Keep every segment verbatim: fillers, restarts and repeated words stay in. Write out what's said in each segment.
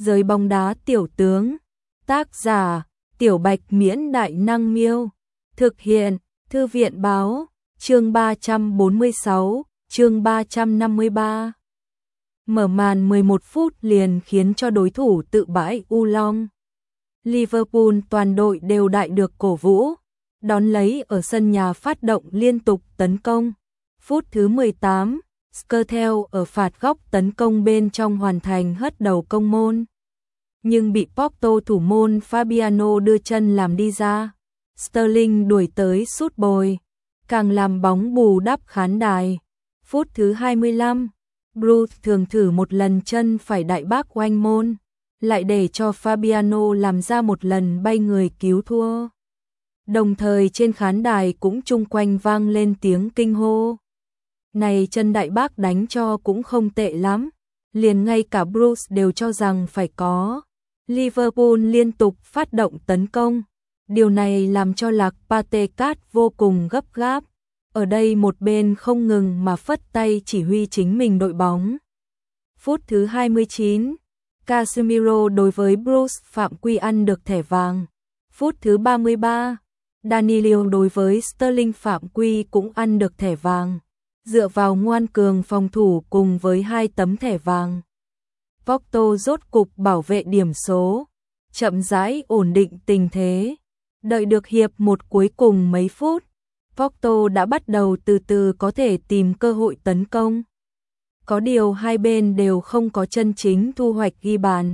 Giới bóng đá tiểu tướng. Tác giả: Tiểu Bạch Miễn Đại Năng Miêu. Thực hiện: Thư viện Báo. Chương ba trăm bốn mươi sáu, chương ba trăm năm mươi ba. Mở màn mười một phút liền khiến cho đối thủ tự bãi u long. Liverpool toàn đội đều đại được cổ vũ, đón lấy ở sân nhà phát động liên tục tấn công. Phút thứ mười tám, Skrtel ở phạt góc tấn công bên trong hoàn thành hất đầu công môn, nhưng bị Porto thủ môn Fabiano đưa chân làm đi ra. Sterling đuổi tới sút bồi, càng làm bóng bù đắp khán đài. Phút thứ hai mươi lăm, Bruce thường thử một lần chân phải đại bác oanh môn, lại để cho Fabiano làm ra một lần bay người cứu thua. Đồng thời trên khán đài cũng chung quanh vang lên tiếng kinh hô. Này chân đại bác đánh cho cũng không tệ lắm, liền ngay cả Bruce đều cho rằng phải có. Liverpool liên tục phát động tấn công, điều này làm cho Lạc Patecat vô cùng gấp gáp. Ở đây một bên không ngừng mà phất tay chỉ huy chính mình đội bóng. Phút thứ hai mươi chín, Casemiro đối với Bruce phạm quy ăn được thẻ vàng. Phút thứ ba mươi ba, Danilo đối với Sterling phạm quy cũng ăn được thẻ vàng. Dựa vào ngoan cường phòng thủ cùng với hai tấm thẻ vàng, Porto rốt cục bảo vệ điểm số, chậm rãi ổn định tình thế. Đợi được hiệp một cuối cùng mấy phút, Porto đã bắt đầu từ từ có thể tìm cơ hội tấn công. Có điều hai bên đều không có chân chính thu hoạch ghi bàn.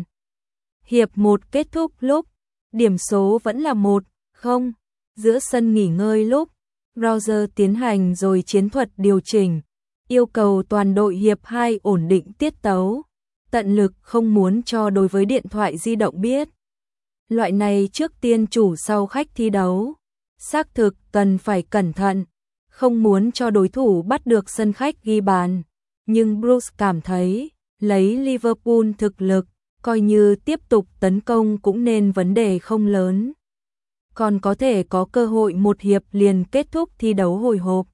Hiệp một kết thúc lúc điểm số vẫn là một không. Giữa sân nghỉ ngơi lúc Roger tiến hành rồi chiến thuật điều chỉnh, yêu cầu toàn đội hiệp hai ổn định tiết tấu, tận lực không muốn cho đối với điện thoại di động biết. Loại này trước tiên chủ sau khách thi đấu, xác thực cần phải cẩn thận, không muốn cho đối thủ bắt được sân khách ghi bàn. Nhưng Bruce cảm thấy, lấy Liverpool thực lực, coi như tiếp tục tấn công cũng nên vấn đề không lớn. Còn có thể có cơ hội một hiệp liền kết thúc thi đấu hồi hộp.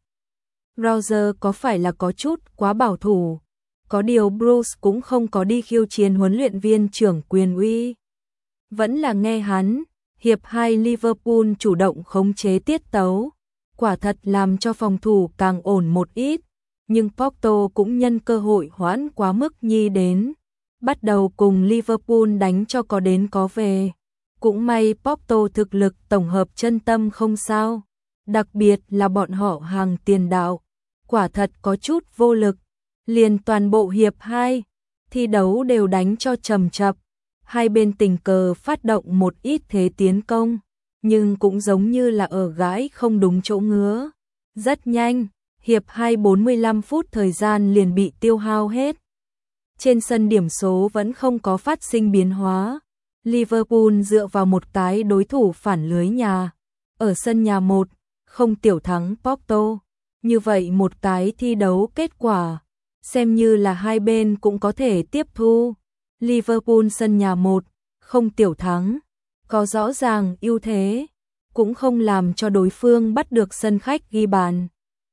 Roger có phải là có chút quá bảo thủ? Có điều Bruce cũng không có đi khiêu chiến huấn luyện viên trưởng quyền uy. Vẫn là nghe hắn, hiệp hai Liverpool chủ động khống chế tiết tấu, quả thật làm cho phòng thủ càng ổn một ít, nhưng Porto cũng nhân cơ hội hoãn quá mức nhi đến, bắt đầu cùng Liverpool đánh cho có đến có về. Cũng may Porto thực lực tổng hợp chân tâm không sao, đặc biệt là bọn họ hàng tiền đạo, quả thật có chút vô lực. Liền toàn bộ hiệp hai, thi đấu đều đánh cho trầm chập, hai bên tình cờ phát động một ít thế tiến công, nhưng cũng giống như là ở gãi không đúng chỗ ngứa. Rất nhanh, hiệp hai bốn mươi lăm phút thời gian liền bị tiêu hao hết. Trên sân điểm số vẫn không có phát sinh biến hóa. Liverpool dựa vào một cái đối thủ phản lưới nhà, ở sân nhà một không tiểu thắng Porto. Như vậy một cái thi đấu kết quả, xem như là hai bên cũng có thể tiếp thu. Liverpool sân nhà một không tiểu thắng, có rõ ràng ưu thế, cũng không làm cho đối phương bắt được sân khách ghi bàn.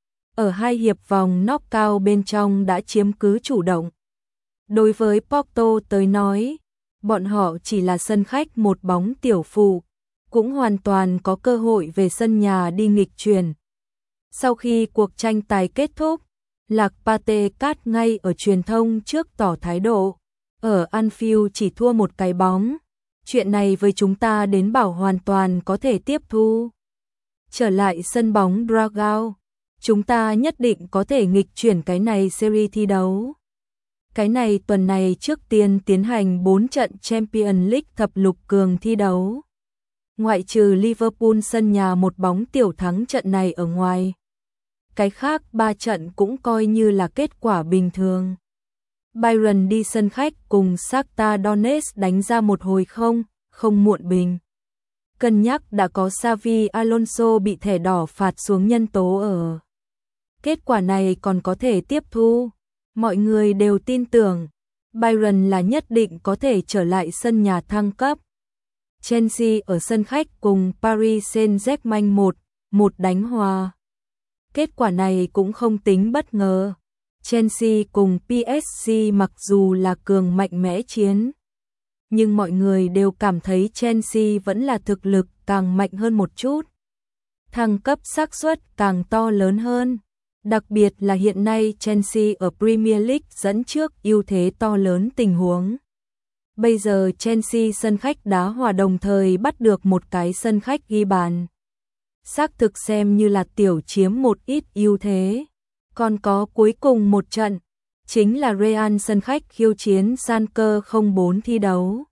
Ở hai hiệp vòng knock-out bên trong đã chiếm cứ chủ động. Đối với Porto tới nói, bọn họ chỉ là sân khách một bóng tiểu phụ, cũng hoàn toàn có cơ hội về sân nhà đi nghịch chuyển. Sau khi cuộc tranh tài kết thúc, Lạc Patecat ngay ở truyền thông trước tỏ thái độ, ở Anfield chỉ thua một cái bóng, chuyện này với chúng ta đến bảo hoàn toàn có thể tiếp thu. Trở lại sân bóng Dragao, chúng ta nhất định có thể nghịch chuyển cái này series thi đấu. Cái này tuần này trước tiên tiến hành bốn trận Champions League thập lục cường thi đấu. Ngoại trừ Liverpool sân nhà một bóng tiểu thắng trận này ở ngoài, cái khác ba trận cũng coi như là kết quả bình thường. Bayern đi sân khách cùng Shakhtar Donetsk đánh ra một hồi không, không muộn bình. Cân nhắc đã có Xavi Alonso bị thẻ đỏ phạt xuống nhân tố ở. Kết quả này còn có thể tiếp thu. Mọi người đều tin tưởng Bayern là nhất định có thể trở lại sân nhà thăng cấp. Chelsea ở sân khách cùng Paris Saint-Germain một một đánh hòa. Kết quả này cũng không tính bất ngờ. Chelsea cùng pê ét giê mặc dù là cường mạnh mẽ chiến nhưng mọi người đều cảm thấy Chelsea vẫn là thực lực càng mạnh hơn một chút. Thăng cấp xác suất càng to lớn hơn. Đặc biệt là hiện nay Chelsea ở Premier League dẫn trước ưu thế to lớn tình huống. Bây giờ Chelsea sân khách đá hòa đồng thời bắt được một cái sân khách ghi bàn. Xác thực xem như là tiểu chiếm một ít ưu thế. Còn có cuối cùng một trận, chính là Real sân khách khiêu chiến Schalke không bốn thi đấu.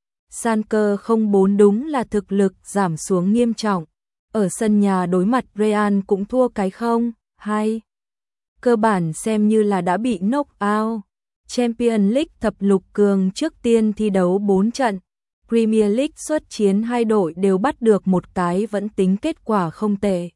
Schalke không bốn đúng là thực lực giảm xuống nghiêm trọng. Ở sân nhà đối mặt Real cũng thua cái không, hay. Cơ bản xem như là đã bị knock out. Champions League thập lục cường trước tiên thi đấu bốn trận. Premier League xuất chiến hai đội đều bắt được một cái vẫn tính kết quả không tệ.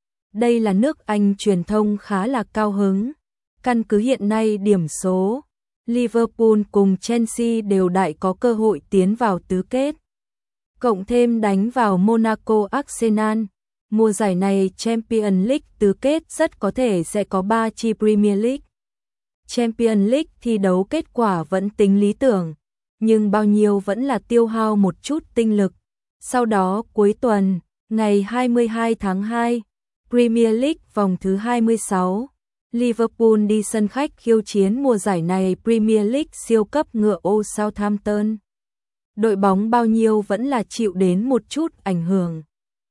Đây là nước Anh truyền thông khá là cao hứng. Căn cứ hiện nay điểm số, Liverpool cùng Chelsea đều đại có cơ hội tiến vào tứ kết. Cộng thêm đánh vào Monaco Arsenal, mùa giải này Champions League tứ kết rất có thể sẽ có ba chi Premier League. Champions League thi đấu kết quả vẫn tính lý tưởng, nhưng bao nhiêu vẫn là tiêu hao một chút tinh lực. Sau đó cuối tuần, ngày hai mươi hai tháng hai, Premier League vòng thứ hai mươi sáu, Liverpool đi sân khách khiêu chiến mùa giải này Premier League siêu cấp ngựa ô Southampton. Đội bóng bao nhiêu vẫn là chịu đến một chút ảnh hưởng.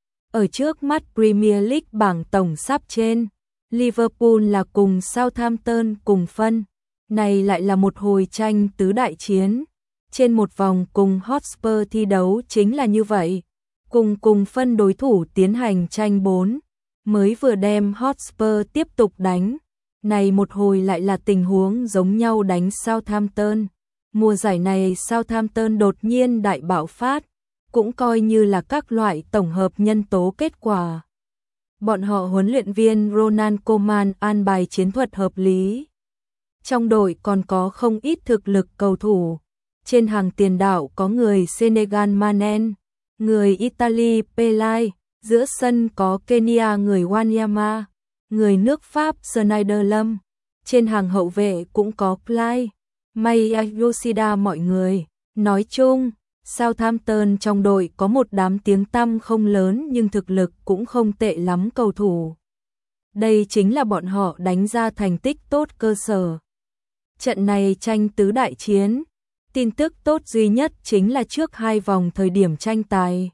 Ở trước mắt Premier League bảng tổng sắp trên, Liverpool là cùng Southampton cùng phân. Này lại là một hồi tranh tứ đại chiến. Trên một vòng cùng Hotspur thi đấu chính là như vậy. Cùng cùng phân đối thủ tiến hành tranh bốn. Mới vừa đem Hotspur tiếp tục đánh. Này một hồi lại là tình huống giống nhau đánh Southampton. Mùa giải này Southampton đột nhiên đại bạo phát. Cũng coi như là các loại tổng hợp nhân tố kết quả. Bọn họ huấn luyện viên Ronald Koeman an bài chiến thuật hợp lý. Trong đội còn có không ít thực lực cầu thủ. Trên hàng tiền đạo có người Senegal Manen, người Italy Pelay, giữa sân có Kenya người Wanyama, người nước Pháp Schneiderlin. Trên hàng hậu vệ cũng có Clyde, Maya Yoshida mọi người. Nói chung, Southampton trong đội có một đám tiếng tăm không lớn nhưng thực lực cũng không tệ lắm cầu thủ. Đây chính là bọn họ đánh ra thành tích tốt cơ sở. Trận này tranh tứ đại chiến. Tin tức tốt duy nhất chính là trước hai vòng thời điểm tranh tài.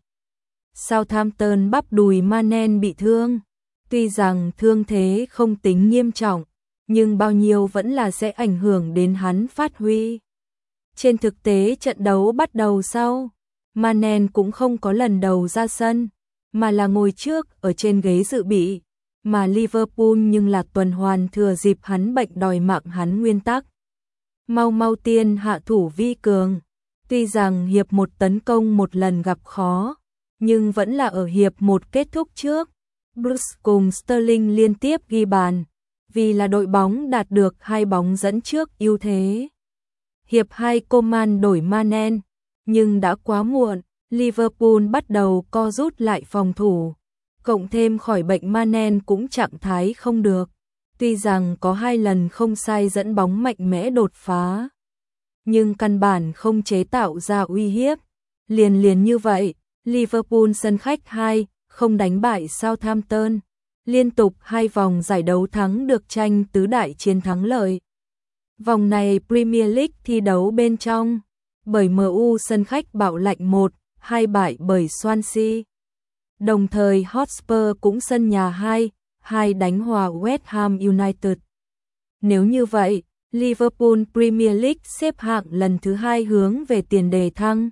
Southampton bắp đùi Manen bị thương. Tuy rằng thương thế không tính nghiêm trọng, nhưng bao nhiêu vẫn là sẽ ảnh hưởng đến hắn phát huy. Trên thực tế trận đấu bắt đầu sau, Manen cũng không có lần đầu ra sân, mà là ngồi trước ở trên ghế dự bị, mà Liverpool nhưng là tuần hoàn thừa dịp hắn bệnh đòi mạng hắn nguyên tắc. Mau mau tiên hạ thủ vi cường, tuy rằng hiệp một tấn công một lần gặp khó, nhưng vẫn là ở hiệp một kết thúc trước. Bruce cùng Sterling liên tiếp ghi bàn, vì là đội bóng đạt được hai bóng dẫn trước ưu thế. Hiệp hai Coman đổi Manen, nhưng đã quá muộn, Liverpool bắt đầu co rút lại phòng thủ. Cộng thêm khỏi bệnh Manen cũng trạng thái không được. Tuy rằng có hai lần không sai dẫn bóng mạnh mẽ đột phá, nhưng căn bản không chế tạo ra uy hiếp. Liền liền như vậy, Liverpool sân khách hai không đánh bại Southampton, liên tục hai vòng giải đấu thắng được tranh tứ đại chiến thắng lợi. Vòng này Premier League thi đấu bên trong, bởi em u sân khách bạo lạnh một hai bại bởi Swansea. Đồng thời Hotspur cũng sân nhà hai hai đánh hòa West Ham United. Nếu như vậy, Liverpool Premier League xếp hạng lần thứ hai hướng về tiền đề thăng.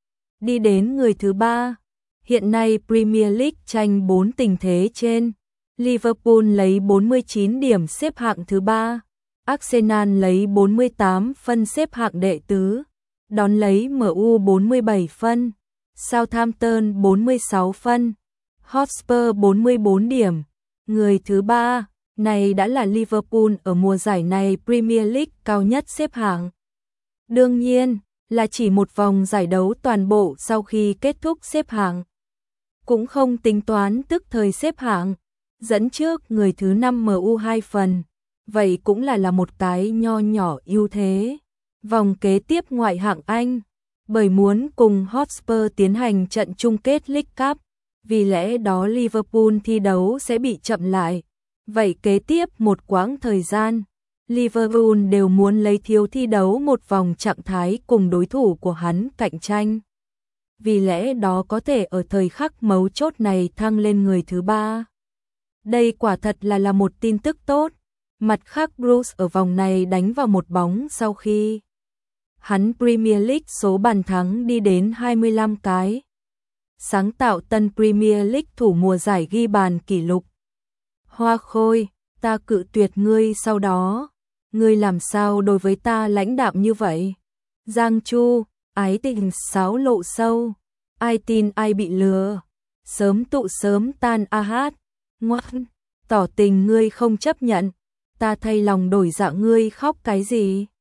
Đi đến người thứ ba. Hiện nay Premier League tranh bốn tình thế trên. Liverpool lấy bốn mươi chín điểm xếp hạng thứ ba. Arsenal lấy bốn mươi tám phân xếp hạng đệ tứ. Đón lấy em u bốn mươi bảy phân. Southampton bốn mươi sáu phân. Hotspur bốn mươi bốn điểm. Người thứ ba, này đã là Liverpool ở mùa giải này Premier League cao nhất xếp hạng. Đương nhiên, là chỉ một vòng giải đấu toàn bộ sau khi kết thúc xếp hạng. Cũng không tính toán tức thời xếp hạng, dẫn trước người thứ năm em u hai phần. Vậy cũng là là một cái nho nhỏ ưu thế. Vòng kế tiếp ngoại hạng Anh, bởi muốn cùng Hotspur tiến hành trận chung kết League Cup, vì lẽ đó Liverpool thi đấu sẽ bị chậm lại. Vậy kế tiếp một quãng thời gian, Liverpool đều muốn lấy thiếu thi đấu một vòng trạng thái cùng đối thủ của hắn cạnh tranh. Vì lẽ đó có thể ở thời khắc mấu chốt này thăng lên người thứ ba. Đây quả thật là là một tin tức tốt. Mặt khác Bruce ở vòng này đánh vào một bóng sau khi hắn Premier League số bàn thắng đi đến hai mươi lăm cái. Sáng tạo tân Premier League thủ mùa giải ghi bàn kỷ lục. Hoa Khôi, ta cự tuyệt ngươi sau đó. Ngươi làm sao đối với ta lãnh đạm như vậy? Giang Chu, ái tình sáo lộ sâu. Ai tin ai bị lừa. Sớm tụ sớm tan a hát. Ngoan, tỏ tình ngươi không chấp nhận. Ta thay lòng đổi dạ ngươi khóc cái gì?